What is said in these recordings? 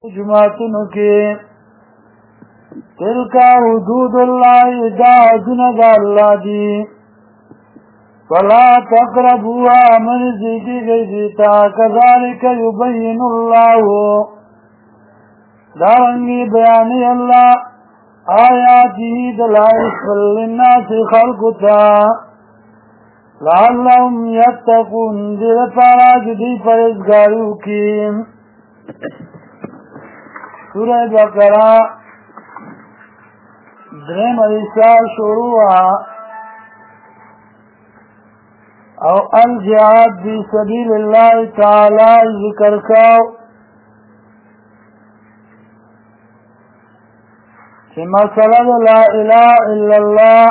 جماعتونو کې تلکا حدود الله دا حدونه د الله دي فلا تقربوها من ذکر غیبتا كذلك يبين الله دارنگی بیانی اللہ آیاته دلائل للناس خلقتا لعلهم يتقون دل پارا جدی پرزگاریو کی سورہ بقرہ درم عیسیٰ شروع او الجهاد فی سبیل اللہ تعالی ذکر کاو کہ مسئلہ لا الہ الا اللہ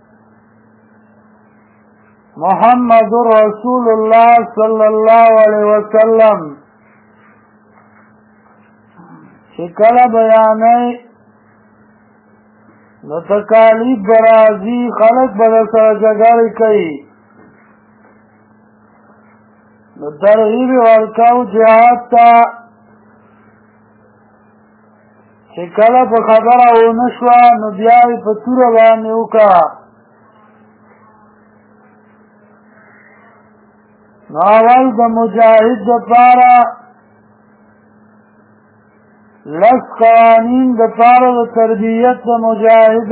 محمد رسول اللہ صلی اللہ علیہ وسلم شکل بیانی نتکالیب برازی خلق بدسر جگری کئی ترغیب ورکاو جهاد تا شکل پا خبر او نشوا نبیاوی پا تور بانی اوکا ناول دا مجاہد دا پارا لس قوانین دا پارا دا تربیت دا مجاہد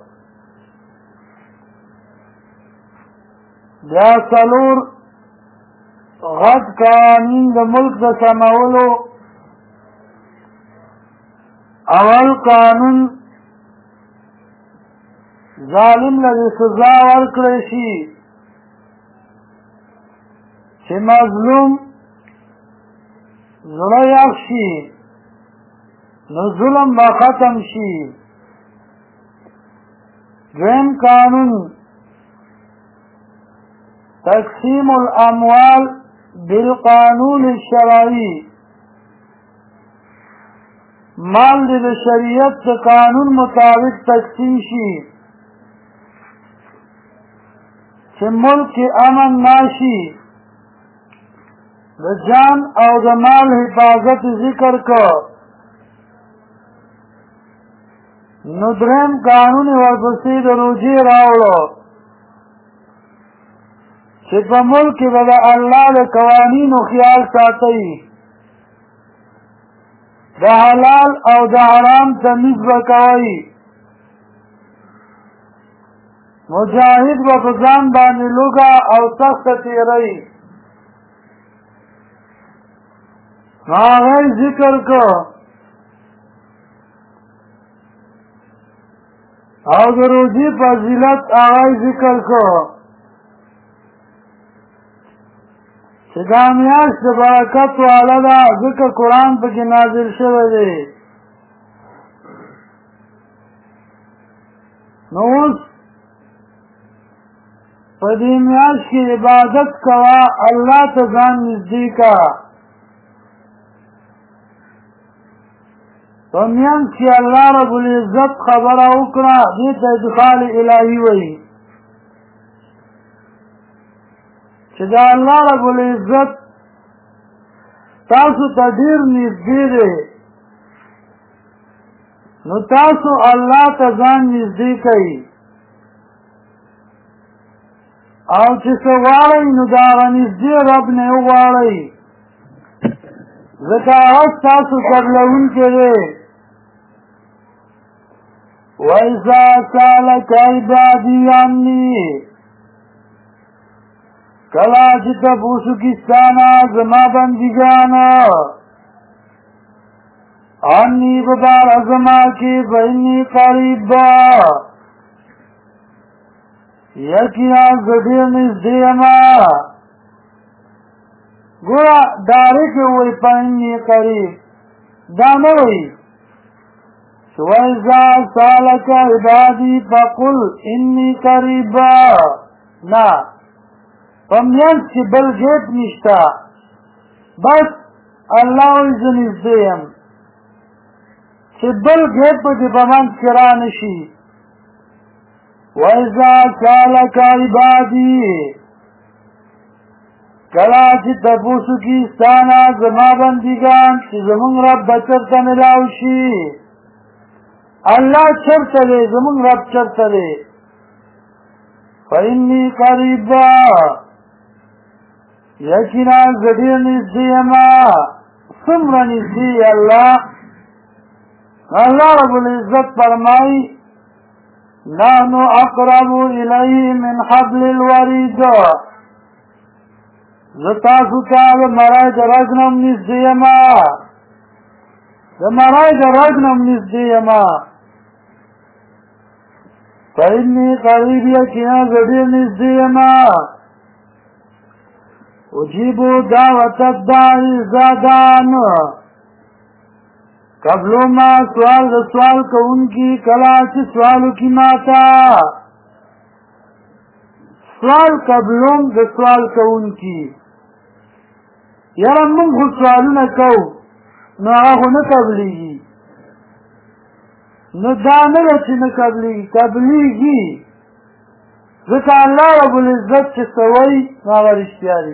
بیا سلور غد قوانین دا ملک دا سمولو اول قانون ظالم لدی سزا ورکړی چې مظلوم زړه یخ شي نو ظلم به ختم شي دویم قانون تقسیم الاموال بالقانون الشرعی مال د شریعت د قانون مطابق تقسیم شي چې ملک امن ناشي د جان او د مال حفاظت ذکر کو نو دریم قانون ورپسې د روجې راوړو چې په ملک کې به د الله د قوانینو خیال ساتئ د حلال او د حرام تمیز وکوي مجاهد به په ځان باندې لوګه او سخته تیری هغه ذکر کو او د روزي فضیلت هغه ذکر کو چې دا میاشت د برکت والا ده ځکه قرآن پکې نازل شوی دی نو اوس په دې میاشت کې عبادت کوه الله ته ځان نږدې کا په میانځ کې الله رب العزت خبره وکړه دې ته ادخال الهي وایي چې دا الله رب العزت تاسو ته ډېر نږدې دی نو تاسو الله ته ځان نږدې کوئ او چې څه غواړئ نو د هغه نږدې رب نه وغواړئ ځکه هغه ستاسو قبلوونکی دی وَإِذَا سَأَلَكَ عِبَادِي عَنِّي کلا چې تپوسو کستانا زما بندگانا انی ببار زما کی فإنی قریب با یقینا زدیر نزدی اما گورا ڈائریکٹ ہوئی فإنی قریب دانوئی وَإِذَا سَأَلَكَ عِبَادِي فَقُلْ إِنِّي قَرِيبٌ نا پمیانس کی بل گیت نشتا بس اللہ عز نزدیم چی بل گیت پا دی پمانس کرا نشی وَإِذَا سَأَلَكَ عِبَادِي کلا چې تپوسو کی ستانا زما بندگان چې زمونږ رب به چرته ملاو شي الله چرته دی زمونږ رب چرته دی فإني قریب یقینا زه ډېر نږدې یم څومره نږدې الله رب العزت فرمایي نحن اقرب الیه من حبل الورید زه تاسو ته د مرای د رګ نه هم نږدې یم د مرای د رګ نه هم نږدې یم فإني قریب یقینا زه ډېر نږدې یم اجیب دعوت الداعی اذا دعان قبلو ما سوال د سوال کوونکی کلا چې سوالو کی ماتا سوال قبلوم د سوال کوونکی یاره موږ خو سوالونه کوو نو هغه خو نه قبلیږي نو دا نه ده چې نه قبلیږي قبلیږي ځکه الله رب العزت چې څه وایي نو هغه رښتیا دي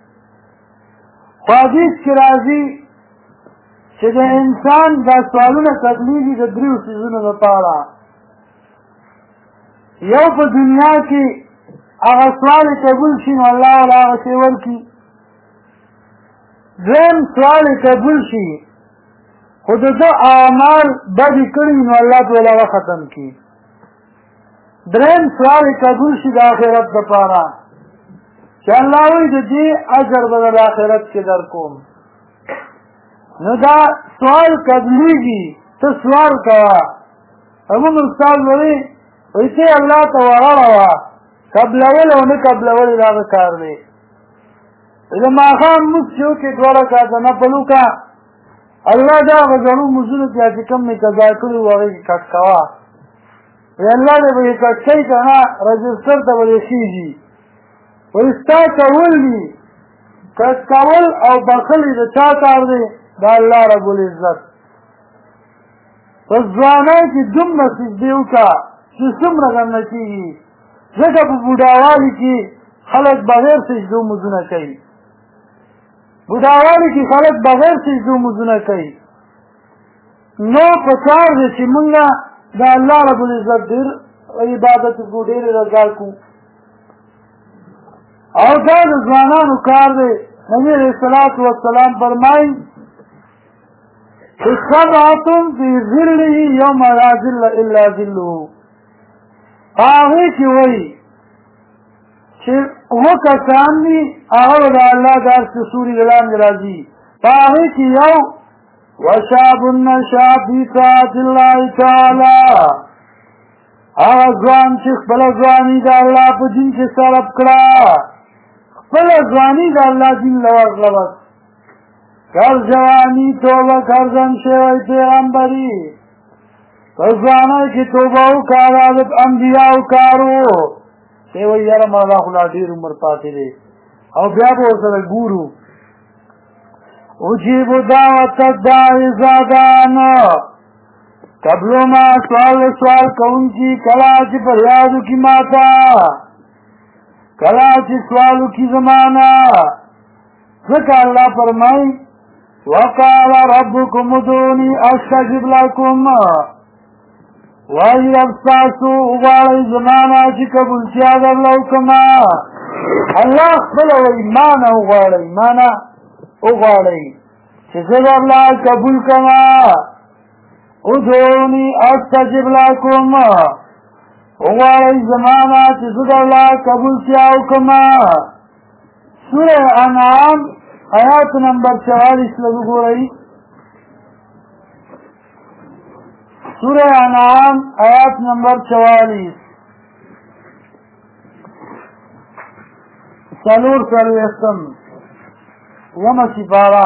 خو حدیث کې راځي چې د انسان دا سوالونه قبلیږي د دریو څیزونو لپاره یو په دنیا کې هغه سوال قبول شي نو الله ولا هغه شی ورکړي دویم سوال قبول شي خو د ده اعمال بدې کړي نو الله ته هغه ختم کړي دریم سوال قبول شي د آخرت لپاره چې الله وایي د دې اجر به د آخرت کې درکوم نو دا سوال قبلیږي ته سوال کوه همون استاد وایي ته الله ته وراړوه قبلول او نه قبلول د هغه کار دی د ماښام مونځ چې وکړې دوه رکعته نفل وکړه الله دا هغه زړو مونځونه چې کوم مې قضا کړي وو هغې کې کټ کوه وایي الله دې به یې کټ کوي که نه رجسټر ته به دې خېږي وایي ستا کول دي کټ کول او بخل د چا کار دی د الله رب العزت په ځوانۍ کې دومره سجدې وکړه چې څومره غم نه کېږي ځکه په بوډاوالي کې خلک بغیر سجدو مونځونه کوي بوډاوالي کې خلک بغیر سجدو مونځونه کوي نو پکار دی چې مونږ د الله رب العزت ډېر عبادت وکړو ډېرې رضا کړو او دا د ځوانانو کار دی نبي علیه الصلاة والسلام فرمایي سبعة في ظله يوم لا ظل الا ظله هغې کې وایي چې اووه کسان دي هغه د الله د هر څه سوري د لاندې راځي په هغې کې یو وشاب نشا فی طاعة الله تعالی هغه ځوان چې خپله ځواني د الله په دین کې صرف کړه خپله ځواني د الله دین له ورغله کر جوانی توبه کردن شوی پیغمبری په ځوانۍ کې توبه وکړه د انبیاو کارو دی وایي یاره ما دا خو لا ډېر عمر پاتې دی او بیا به ورسره ګورو اجیب دعوت الداعی اذا دعان قبلو ما سوال کوونکي کله چې فریاد وکړي ماته کله چې سوال وکړي زمانه ځکه الله فرمایي وقال ربكم ادعوني استجب لكم وای رب تاسو وغواړئ زمانه چې قبولتیا درله وکړمه الله خپله وایي ما نه وغواړئ ما نه وغواړئ چې زه درله قبول کړمه ادعوني استجب لكم وغواړئ زمانه چې زه درله قبولتیا وکړمه سوره انعام آیات نمبر 44 لږ ګورئ سورہ انعام آیات نمبر 44 سلور سرویستم وما سپارا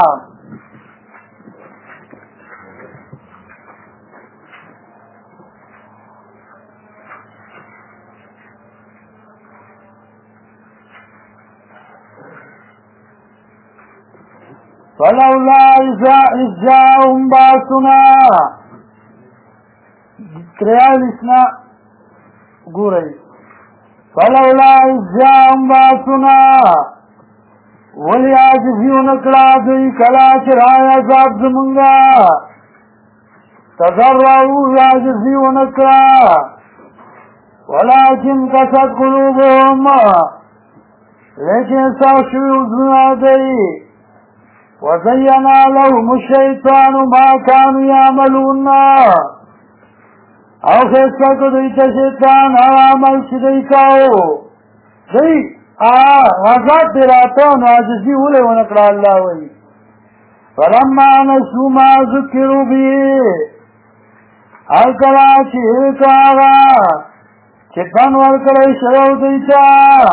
فلولا إذ جاءهم بأسنا تریالسنا ګورئ فلولا إذ جاءهم بأسنا ولی عاجزی ونکړه دوی کله چې راغی عذاب زمونږه تضرعوا عاجزی ونکړه ولكن قست قلوبهم لیکن ستاسو شوي زړونه دوی وزين لهم الشيطان ما كانوا يعملون او ښایسته کړو دوی ته شیطان هغه عمل چې دوی کاوه دوی عذاب دې راته نو عاجزي ولې ونه کړه الله وایي فلما نسوا ما ذکروا به هر کله چې هېر کړه هغه چې پن ورکړی شوی دوی ته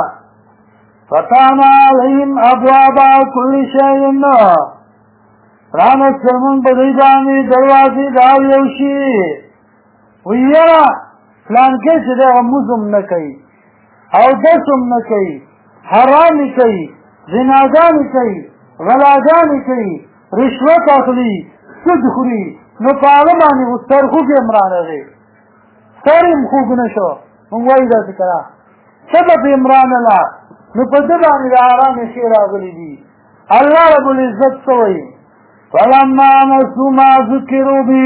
فتحنا عليهم ابواب كل شيء پرانستل موږ په دوی باندې دروازې د هر یو شي ویره فلانکې چې دی هغه مونځ هم نه کوي اودس هم نه کوي حرامې کوي زناګانې کوي غلاګانې کوي رشوت اخلي سود خوري نو په هغه باندې اوس سرخوږ یې هم رانغی سر یې خوږ نه شو مونږ وایو داسې کړه څه به پې هم رانله نو په ده باندې د حرامې ښې راغلي دي الله رب العزت څه وایي فلما نسوا ما ذکروا به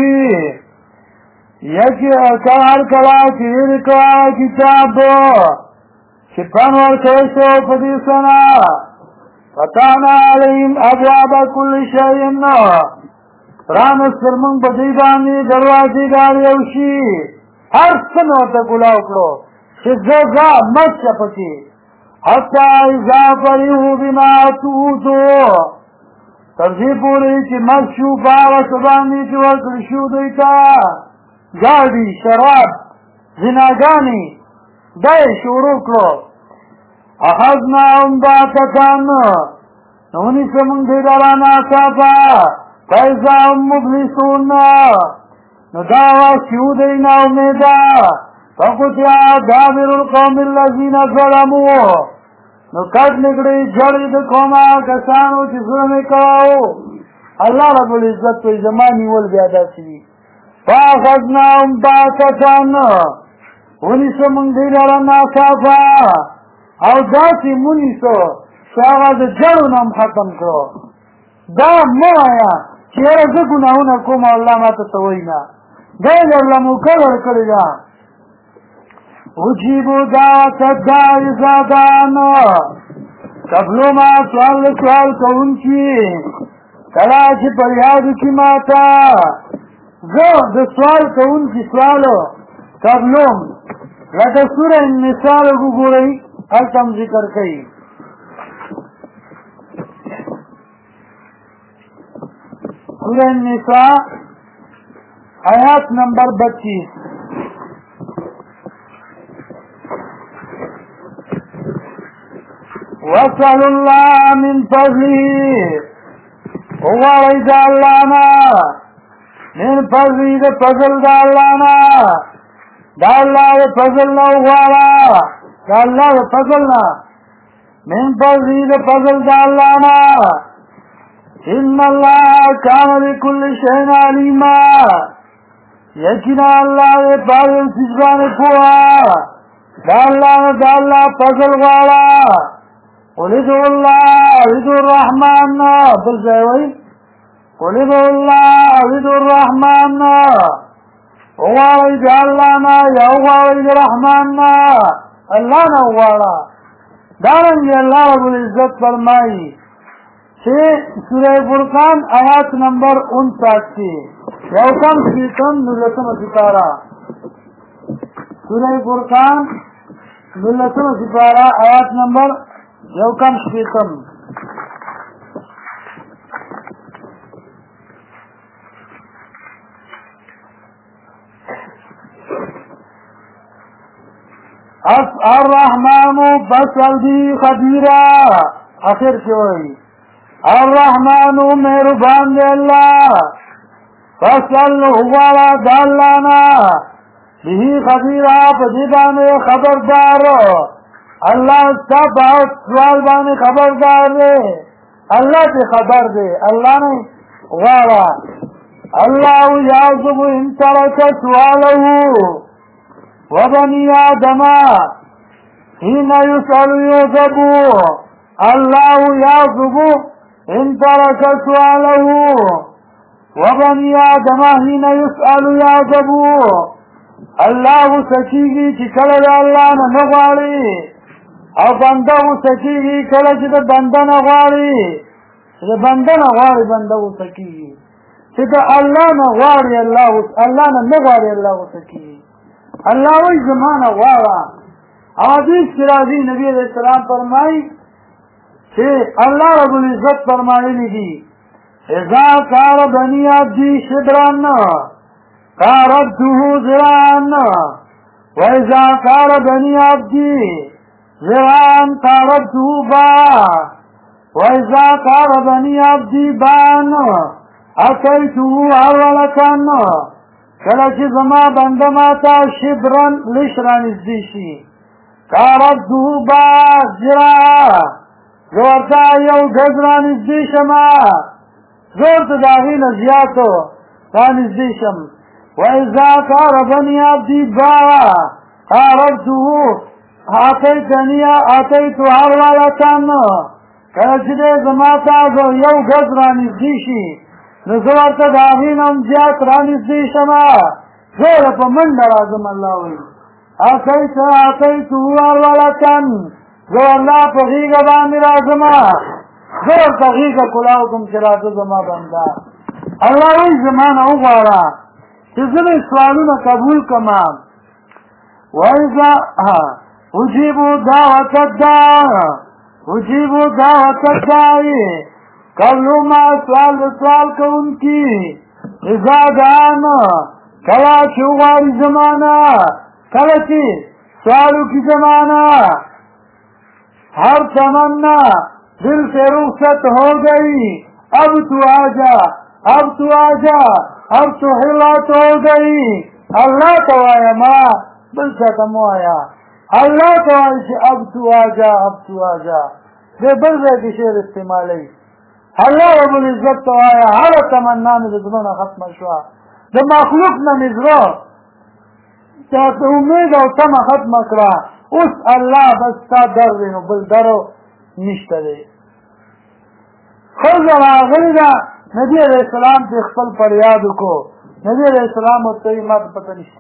یکی هر کله چې هېر کړه کتاب چې پن ورکړی شو په دې سنه فتحنا علیهم ابواب کل شیء پرانستل موږ په دوی باندې دروازې د هر یو شي هر څه مې ورته کولاو کړو چې زه ځه مه شه پکې حتی اذا فرحوا بما اوتوا تر دې پورې چې مست شو په هغه څه باندې چې ورکړل شو دوی ته ګاډي شراب زناګانې دا یې شروع کړو اخذناهم بغتة نو ونیسه موږ دوی لره ناڅاپه فاذا هم مبلسون نو دا وخت چې ودوی ناامیده فقطع دابر القوم الذین ظلموا نو کټ نکړي جړې د قومه کسانو چې ظلم یې کاوه الله رب العزت وایي زما نیول بیا داسې وي فاخذناهم بغتة ونیسه موږ دوی لره ناڅاپه او داسې مونیسو چې هغه د جړو نه هم ختم کړو دا مه وایه چې یاره زه ګناهونه کوم او الله ماته څه وایي نه دا یې درله موقع ورکړې ده اجیبو دعوت الداعی اذا دعان قبلو ما سوال کوونکي کله چې فریاد وکړي ماته زه د سوال کوونکي سوالو قبلوم لکه سوره النساء وګورئ هلته هم ذکر کوي سوره النساء آیات نمبر 32 وَاسْأَلُوا اللَّهَ مِنْ فَضْلِهِ وغواړئ د الله نه من فضله د فضل د الله نه د الله د فضل نه وغواړه د الله د فضل نه من فضله د فضل د الله نه ان الله كان بكل شيء عليما یقینا الله په هر څه باندې پوهه د الله فضل غواړه قل ادعوا الله او ادعوا الرحمن بل ځای وایي قل ادعوا الله او ادعوا الرحمن وغواړئ د الله نه یا وغواړئ د رحمان نه الله نه وغواړه دارنګې الله رب العزت فرمایي چې سوره فرقان آیات نمبر 59 یو کم شپېتم 19مه سپاره سوره فرقان 19مه سپاره آیات نمبر یو کم شپېتم الرحمن فاسأل به خبيرا آخر کې وایي الرحمن مهربان دی الله فاسأل غواړه د الله نه به خبيرا په دې باندې خبردار الله ستا په سوال باندې خبردار دی الله ته خبر دی الله نه غواړه الله يعذب ان ترك سؤاله وبني آدم حين يسأل يعذب الله يعذب إن ترك سؤاله وبني آدم حين يسأل يعذب الله سکیږي چې کله د الله نه غواړي او بنده سکیږي کله چې د بنده نه غواړي د بنده نه غواړي بنده سکیږي چې د الله نه غواړي الله نه غواړي الله سکیږي الله وی زمانه غواړه حدیث کې راځي نبی علیہ السلام فرمایي چې الله رب العزت فرمایلی دي اذا قال بني عبدي شبرا قاربته ذراعا واذا قال بني عبدي ذراعا قاربته باعا واذا قال بني عبدي باعا اتيته اولة کله چې زما بنده ماته شبرا لشرا نږدې شي قاربته باعا ذراعا زه ورته یو ګز را نږدې شمه زه ورته د هغې نه زیاتو را نږدې شم وإذا قاربني عبدي باعا قاربته آتيت هرولة کله چې دی زما ته یو ګز را نږدې شي نو زه ورته د هغې نه هم زیات را نږدې شمه زه په منډه راځم الله وایي آتيته هرولة زه الله په غېږه باندې راځم زه ورته غېږه کلاو کوم چې راځه زما بنده الله وایي زما نه وغواړه چې زه به سوالونه قبول کړم وإذا أجيب دعوة الداعي قبل ما سوال کوونکي اذا دعانا کله چې وغواړي زمانه کله چې سوال وکړي زمانه ہر تمنا دل سے رخصت ہو گئی اب تو آجا اب تو حلت ہو گئی اللہ تو آیا ماں بل ختم آیا اللہ تو آئی اب تو آجا دے بل رہے کی شعر استعمالی اللہ رب العزت تو آیا ہر تمنا میں زمانہ ختم شوا دے مخلوق نہ نظرو چاہتے امید او تم ختم کرا اوس الله بس تا در دی نو بل درو نشته دی ښځه راغلې ده نبي علیه السلام ته خپل فریاد وکړو نبي علیه السلام ورته وایي ما ته پته نشته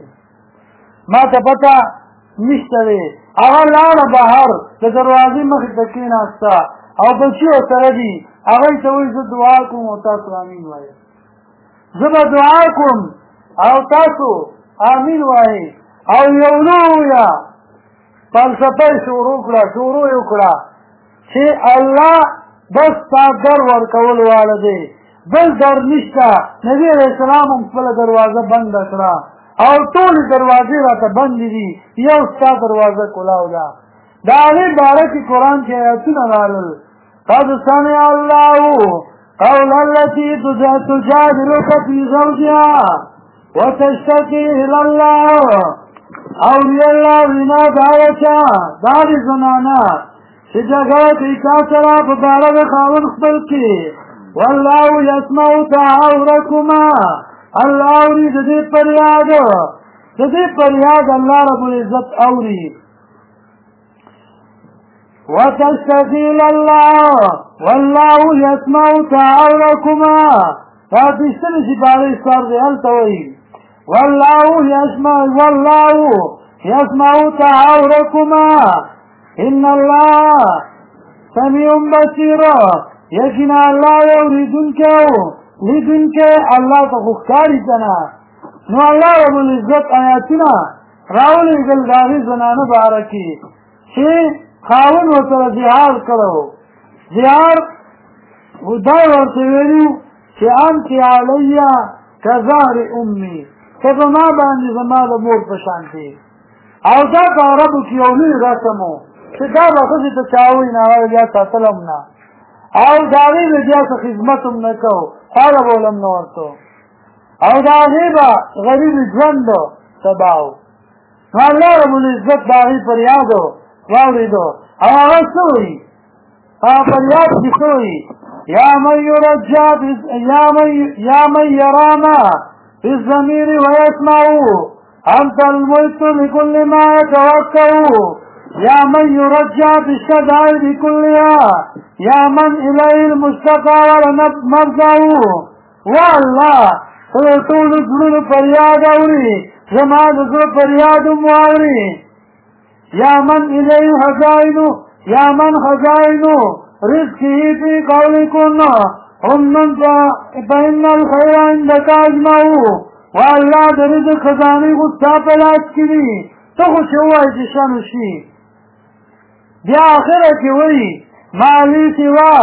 دی هغه لاړه بهر د دروازې مخې ته کېناسته او بچي ورسره دي هغوی ته وایي زه دعا کوم او تاسو امین وایئ زه به دعا کوم او تاسو امین وایئ او یو لویه فلسفه شروع وکړه چې الله بس تا در ورکول واله دی بل در نشته نبي علیه السلام هم خپله دروازه بنده کړه او ټولې دروازې راته بندې دي یو ستا دروازه کلاو ده د هغې باره کې قرآن کې آیتونه راغلل قد سمع الله قول التي تجادلك في زوجها وتشتكي إلى الله اولیاء اللہ وینا داوچا داری زنانا چه جگت ایکا سرا پدارد خاون خبر کی واللہ یسمع تحاورکما اللہ اوری جدی پریاد اللہ رب العزت اوری وتشتغیل اللہ واللہ یسمع تحاورکما فاتشتنی سپاری سار دے التوئی والله يسمع تحاوركما إن الله سميع بصير يقين الله يريدنك الله تخكاري كنا نو الله رب العزت آياتنا راولي قل داغي زنانه باركي شي خاون وصل زهار کرو زهار ودار ورسوينيو شي أنت علي كظهر أمي کله ما باندې زما د مور په شان دی او دا په عربو کې یو لوی رسم و چې دا به ښځې ته چاوی نه وایي بیا ساتلم نه او د هغې به بیا څه خدمت هم نه کوو خواړه به ولم نه ورکو او د هغې به غریب ژوند تباه و نو الله رب العزت د هغې فریاد واورېدو او هغه څه وایي هغه فریاد کې څه وایي یا من یرانا في الضمير ويسمع أنت الملك لكل ما يتوقع یا من یرجع بالشدائد کلها یا من الیه المشتقى والمرجع والله ټول زړونو فریاد اوري زما د زړه فریاد مو اوري یا من الیه خزائن یا من خزائن رزقه فی قولکن ومن فإن الخير عندك أجمعه والله د رزق خزانه غصه په لاس کې دي ته خو چې وایې چې شنو شي بیا آخره کې وایي مالی سوا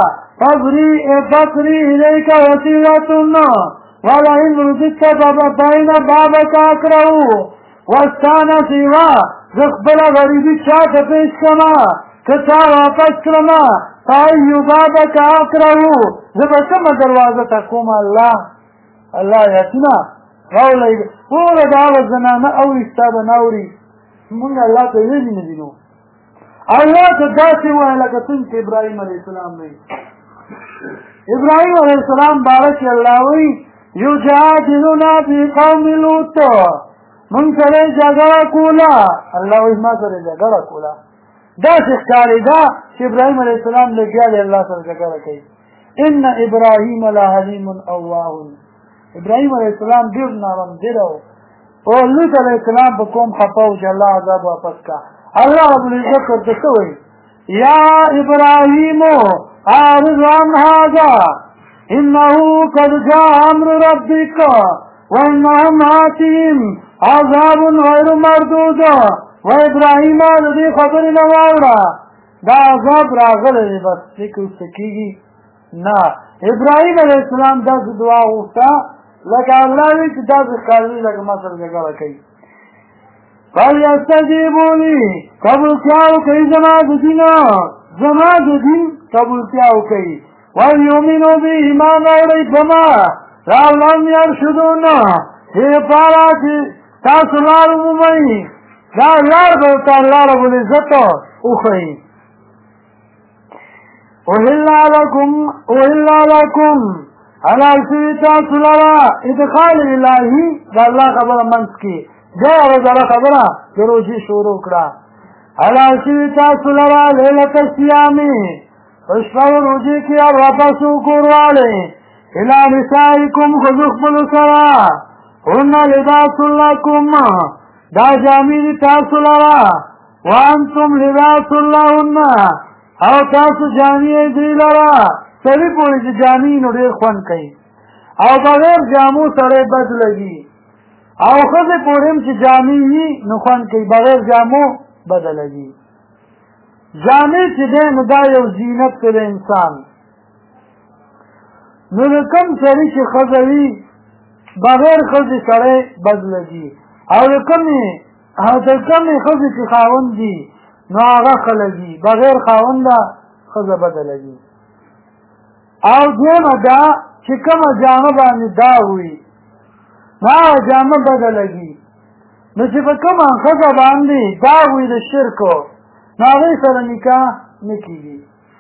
فقری الیک وسیلتن ولئن رزقت فبین بابک اکرهو وستانه سوا زه خپله غریبي چاته پیش کړمه که چا واپس کړمه فایو بابک اکرهو زه به کومه دروازه ته کوم الله یاتونه راولی ټوله د هغه زنانه اوري ستا به نه اوري مونږ الله ته ویلي نه دي نو الله ته داسې ووایه لکه څنګه چې ابراهیم علیه السلام وایي ابراهیم علیه السلام باره کې الله وایي یجادلنا فی قوم لوط مونږ سره جګړه کوله الله وایي ما سره جګړه کوله داسې ښکارېده چې ابراهیم علیه السلام لګیا دی الله سره جګړه کوي ان ابراهیم لحلیم اواه ابراهیم علیه السلام ډېر نرم دل و او لوط علیه السلام په کوم خفه و چې الله عذاب واپس کا الله رب العزت ورته څه وایي یا ابراهیم اعرض عن هذا انه قد جاء امر ربك وانهم آتيهم عذاب غیر مردود و ابراهیم د دې خبرې نه واوره دا عذاب راغلی دی بس دې کې ورته کېږي نه ابراهیم علیه السلام داسې دعا وغوښته لکه الله وایي چې داسې ښکارېږي لکه ما سره جګړه کوي فلیستجیبوا لی قبولتیا وکړئ زما د دین قبولتیا وکړئ ولیؤمنوا بی ایمان راوړئ په ما لعلهم یرشدون دې لپاره چې تاسو لار ومومئ دا لار به ورته الله رب العزت وښیي احل لکم حلال شوي تاسو لره ادخال الهي د الله خبره منځ کې بیا ورځله خبره د روژې شروع کړه حلال شوي تاسو لره لیلة الصیام په شپه د روژې کې واپس کوروالی الی نسائکم ښځو خپلو سره هن لباس لکم دا جامې دي تاسو لره وانتم لباس لهن او تاسو جامې دوی لره سړي پورې چې جامې نو ډېر خوند کوي او بغیر جامو سړی بد لګي او ښځې پورې هم چې جامې وي نو خوند کوي بغیر جامو بده لګي جامې چې دی نو دا یو زینت دی د انسان نو د کوم سړي چې ښځه وي بغیر ښځې سړی بد لګي او د کومې ښځې چې خاوند دي نو هغه ښه لګي بغیر خاونده ښځه بده لګي او دویمه دا چې کومه جامه باندې داغ وي نو هغه جامه بده لګي نو چې په کومه ښځه باندې داغ وي د شرکو نو هغې سره نکاح نه کېږي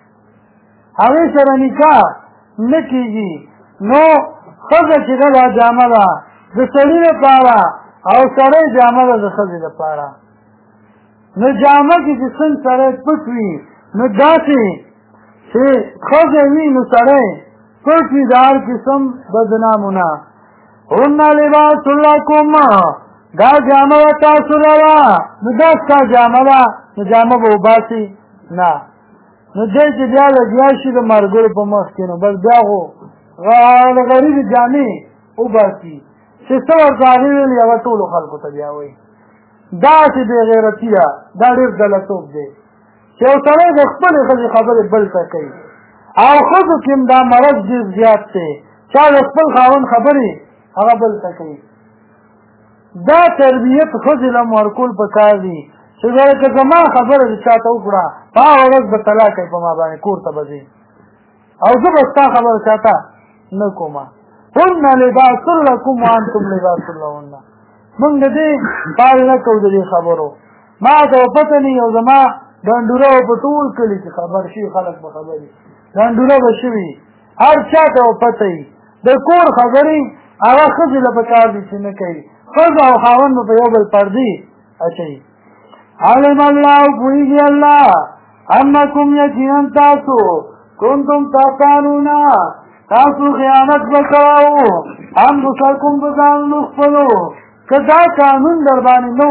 نو ښځه چې ده دا جامه ده د سړي لپاره او سړی جامه ده د ښځې لپاره نو جامه کې چې څنګه سړی پټ وي نو داسې چې ښځه وي نو سړی پټ وي د هر قسم بدنامونه هن لباس لکم دا جامه ده تاسو لره نو دا ستا جامه ده نو جامه به وباسي نه نو دی چې بیا لګیا شي د ملګرو په مخ کې نو بس بیا خو د غریبې جامې وباسي چې څه ورته هغې ویلي هغه ټولو خلکو ته بیا وایي داسې بې غیرتي ده دا ډېر غلطوب دی چې یو سړی د خپلې ښځې خبرې بل ته کوي او ښځو کې هم دا مرض ډېر زیات دی چا د خپل خاوند خبرې هغه بل ته کوي دا تربیت ښځې له ورکول پکار دي چې که زما خبره دې چاته وکړه په هغه ورځ به طلاق کوي په ما باندې کور ته به ځې او زه به ستا خبره چاته نه کومه هن لباس لکم وانتم لباس لهن موږ د دې پال نه کوو د دې خبرو ما ته پته نه یو زما ډنډوره په ټول کلي کې خبر شي خلک به خبري ډنډوره به شوي هر چا ته پته وي د کور خبرې هغه ښځې له پکار دي چې نه کوي ښځه او خاوند په یو بل پردې اچوي علم الله پوئیگی اللہ انکم یقیناً تاسو کنتم تختانون تاسو خیانت بکراو انفسکم بزان نخفلو که دا قانون در بانی نو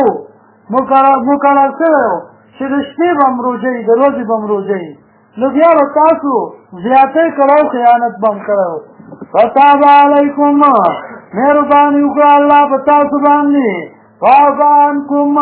مقرر سرو چې د شپې به م روژئ د ورځې به م روژئ نو بیا به تاسو زیاتی کړو خیانت به م کړو فتاب علیکم مهرباني وکړه الله په تاسو باندې وعفا عنکم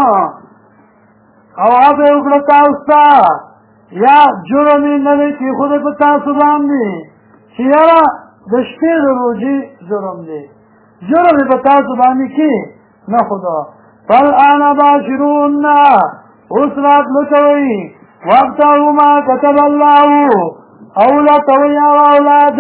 او عفو وکړه تاسو ته یا جرم یې نه دی کېښودی په تاسو باندې چې یاره د شپې د روژې جرم دی جرم یې په تاسو باندې کې نه خوده فالآن باشرون اوس راتلو کوئ وابتغوا ما كتب الله او لټوئ هغه اولاد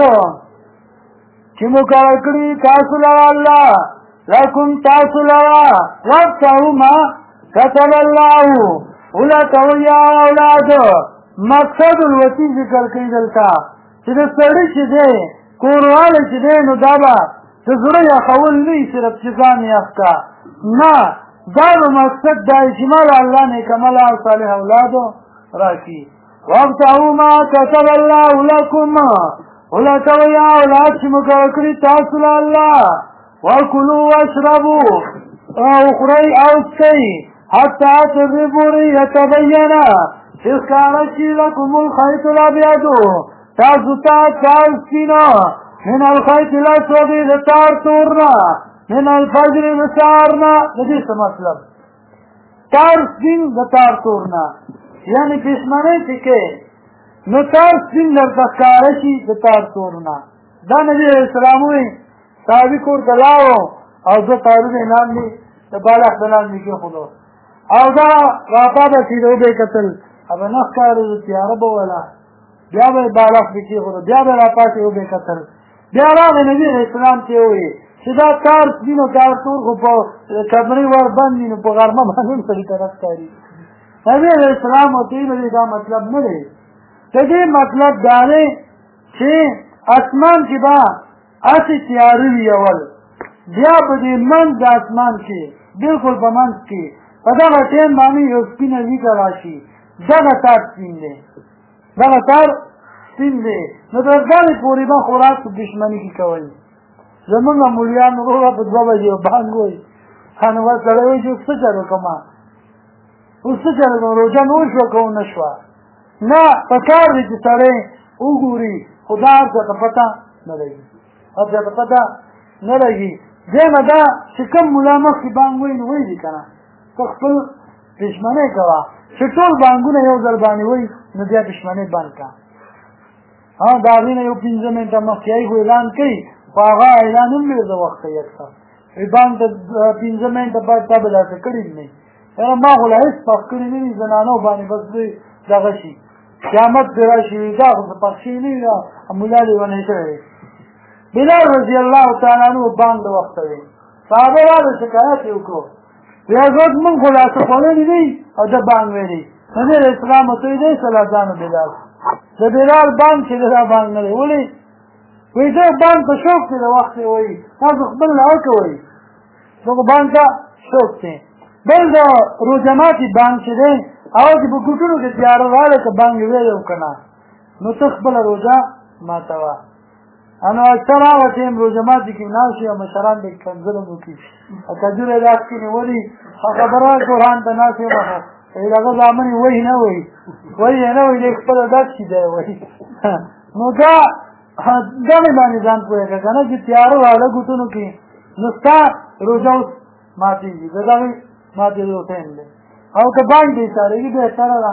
چې مقرر کړي تاسو لره الله لکم تاسو لره وابتغوا ما كتب الله او لټوئ هغه اولاد مقصد الوصي ذکر کوي دلته چې د سړي چې دی کوروالی چې دی نو دا به د زړه یخول نه وي صرف چې ځان یخ کا نه دا به مقصد دا چې ماله الله نیکمله او صالح اولادو راکړي وابتغوا ما كتب الله لكم ولټوئ اولاد چې مقرر کړي تاسو له الله وکلوا واشربوا او خورئ او څکئ حتی تر دې پورې یتبینه چې ښکاره شي لکم الخیط الابیض تاسو ته تار سپینه من الخیط الاسود د تار تور نه من الفجر د سهار نه د دې څه مطلب تار سپین د تار تور نه یعنی پښمنۍ چې کې نو تار سپین درته ښکاره شي د تار تور نه دا نبي علیه السلام وایي صحابي کور ته لاړو او دوه تارونه یې لاندې د بالښت د لاندې کېښودو او دا راپاته چې دوی به یې کتل ابه نه ښکارېدو تیاره به وله بیا به یې بالښت کې کېښودو بیا به یې راپاتې وبه یې کتل بیا راغی نبي علیه السلام ته یې وویل چې دا تار سپین او تار تور خو په کمرې ور بند وي نو په غرمه باندې هم سړي ته نه ښکاري نبي علیه السلام ورته ویلي دا مطلب نه دی د دې مطلب دا دی چې اسمان کې به هسې تیاره وي اول بیا به دې منځ د اسمان کې بلکل په منځ کې په دغه ټایم باندې یو سپینه لیکه راشي دغه تار سپین دی دغه تار سپین دی نو تر دغې پورې به خوراک په دشمني کې کوئ زمونږ مولیان وروره په 2 بجې بانګ وایي نو بس سړی وایي چې اوس څه چل وکړمه اوس څه چل وکړم روژه مې وشوه که ونه شوه نه په کار دی چې سړی وګوري خو دا هر چاته پته نه لګي هر چاته پته نه لګي دویمه دا چې کوم ملا مخکې بانګ وایي نو وایي دي که نه ته خپل پښمنۍ کوه چې ټول بانګونه یو ځل باندې وایي نو بیا پښمنۍ بند کړه د هغې نه یو 15 منټه مخکې خو اعلان کوي خو هغه اعلان هم ډېر د وخته یکسر بانک ته 15 منټه بعد تا به داسې کړي نه یاره ما خو لا هېڅ پخ کړي نه وي زنانو باندې بس دوی دغه شي قیامت پرې راشي دا خو څه پخ شوي نه وي ملا لیونی شوی دی بلال رضي الله تعالی عنه بانک د وخته دی صحابه والا شکایت یې وکړو بیا زوت مونږ خو لا څه خوړلي دی او ده بانک ویلی نبي علیه السلام ورته وایي دی صلاتانو بلال د بلال بانک چې دی دا بانک نه دی ولې وایي زه بانک په شوق کې د وخت یې وایي تاسو خپل نه وکوئ دغه بانک ته شوق دی بل د روژه ماتي بانک چې دی هغه چې په ګوټونو کې تیاره راغلی که بانک یې ویلی و که نه نو ته خپله روژه ماتوه نو اکثر هغه ټایم روژه ماتي کې ناست وي او مشران به کنځلم وکړي کجورې یې لاس کې نیولي خبره قرآن ته ناست یم هغه زامن یې وایي نه وایي وایي یې نه وایي دی خپله ډک شي دی وایي نو دا دغې باندې ځان پوهېږه که نه چې تیاره واړه ګوتونو کې نو ستا روژه اوس ماتېږي د دغې ماتېدو ټایم دی او که بانک دې ایسارېږي بهتره ده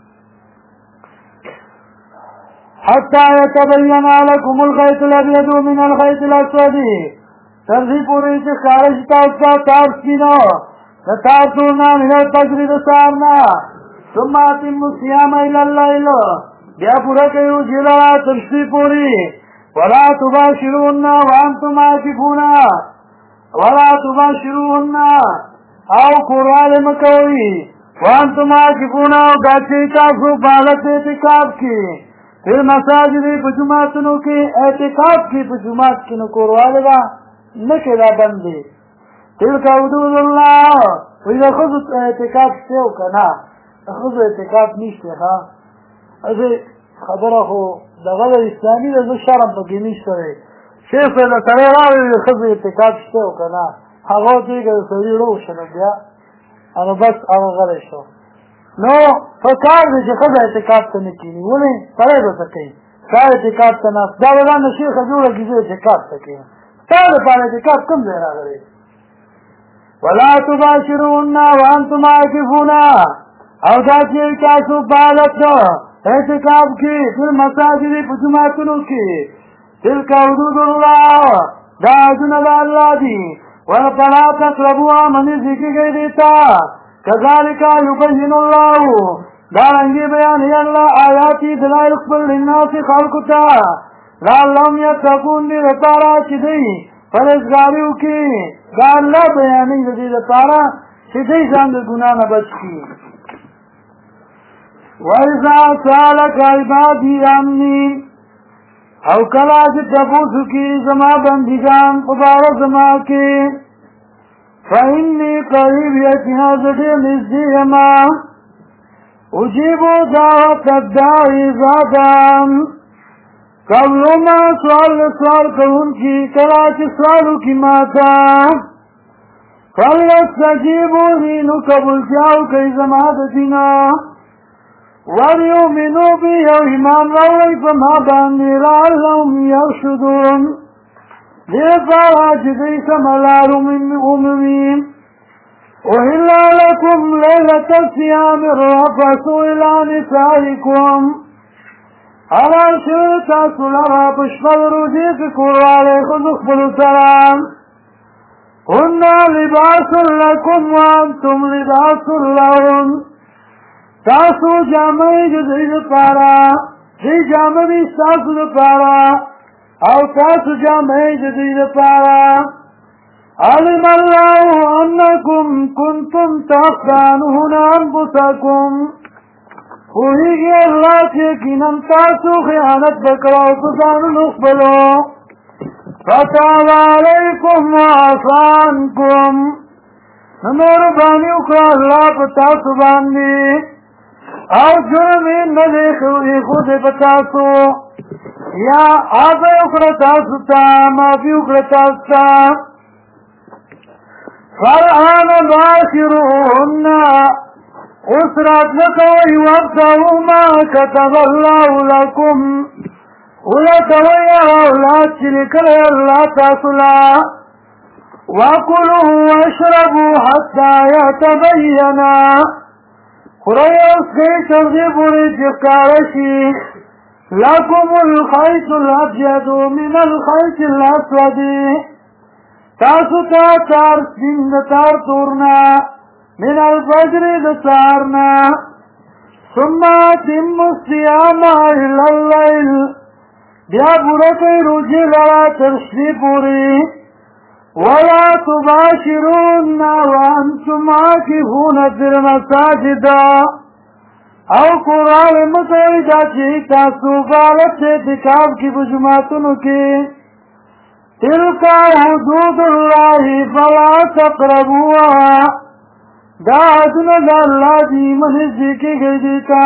حتی یتبین لکم الخیط الابیض من الخیط الاسود تر دې پورې چې ښکاره شي تاسو ته تار سپینه د تار تور نه من الفجر د سهار نه ثم اتموا الصیام الی الليل بیا پوره کوي روژې لره تر شپې پورې ولا تباشروهن وانتم عاکفون ولا تباشروهن او کورواله مه کوئ وانتم عاکفون او دا چې تاسو په حالت د اعتکاف کې پھر مساجد په جوماتونو کې اعتکاف کې په جومات کې نو کورواله به نه کې دا بند دی تلک حدود الله وی دا خود اعتقاد شته او کنه دا خود اعتقاد نشته ها ازه خبره خو دغه اسلامي د شرم پکې نشته دی شیخ دا سره راوي د خود اعتقاد شته او کنه هغه دیګه سړي ورو شنه بیا او بس هغه غلی شو نو فکر دې چې خود اعتقاد ته نه کینی ولې سره به کوي سره اعتقاد ته نه دا ولانه شیخ جوړه کیږي اعتقاد ته کوي سره په اعتقاد کوم ځای راغلی ولا تباشرون وانتم عاكفون او دا چې تاسو بالغ اعتکاف کې په مساجد په جمعتونو کې تلک حدود الله دا حدود الله دي ولا تقربوا من ذکر دیتا كذلك يبين الله دا رنگی بیان الله آیاتی دلائل خبر للناس خلقتا لعلهم يتقون لپاره چې دی پرهیزګاریو کې دا الله بیانې د دې لپاره چې دې ځان د ګناه نه بچ کړي وَإِذَا سَأَلَكَ عِبَادِي عَنِّي او کله چې تاسو کې زما بندګان په بار زما کې فإني قريب يجهز للزيما أجيب دعوة الداعي إذا دعان قبل ما سوال کون کی کلا چې سوالو کی ماتا فلیستجیبوا لی نو قبول جاو کئی زما د دینا ولیؤمنوا بی او ایمان راوی فما باندې لعلهم یرشدون دې پارا چې دې سملارو من اممین أحل لكم ليلة الصيام الرفث إلى نسائكم على شرطة سلرا بشفل رجيك كرالي خذوا اخبروا سلام هن لباس لكم وأنتم لباس لهم تاسو جامعي جديد پارا جي جامعي تاسو پارا او تاسو جامعي جديد پارا علم الله أنكم كنتم تختانون أنفسكم وهي الله تيكينا تاسو خيانت بكرا وتزان نقبلو فتاب عليكم وعفى عنكم نمر باني اقرأ الله بتاسو باني او جرمين ندخل خود بتاسو یا آبا اقرأ تاسو تا ما بي اقرأ تاسو تا فالآن باشرون اسرات لكوي وابتغوا ما كتب الله لكم ولكوي أولاد شرك الله تاسلا وكلوا واشربوا حتى يتبين خريص كي ترغب رجكارشي لكم الخيط الأبيض من الخيط الأسود تاسو تا تار سپین تار تورنا من الفجر دسارنا ثم تم الصيام الى الليل بیا برکی روجی لرا ترشی پوری ولا تباشرون وانتم عاکفون فی المساجد او قرآن متعیدہ چی تاسو غالت سے اعتکاف کی بجماعتنو کی تلك حدود الله فلا تقربوها دا حدود الله دی منزی کی گئی دیتا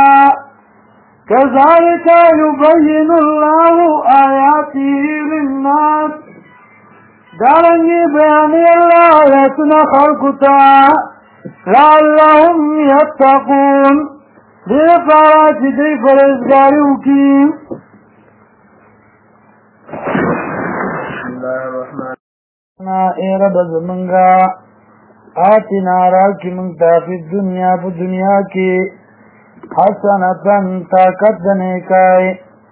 كذلك يبين الله آياته للناس دارنگی بیانی اللہ آیاتنا خلقتا لعلهم يتقون دے پارا چی دی فرزگاریو کی اے رب زمنگا آتنا راکی منگتا فی الدنیا پا دنیا کی حسنتن طاقت دنے کائے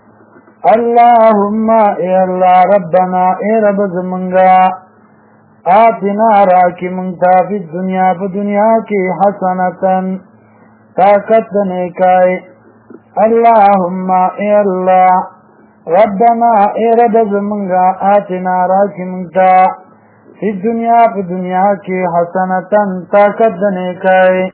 اللہم اے اللہ ربنا اے رب زمنگا آتنا راکی منگتا فی الدنیا پا دنیا کی حسنتن طاقت دنے کائے اللہم اے اللہ ربنا اے رب زمنگا آتنا راکی منگتا فی الدنیا پا دنیا کی حسنتن طاقت دنے کائے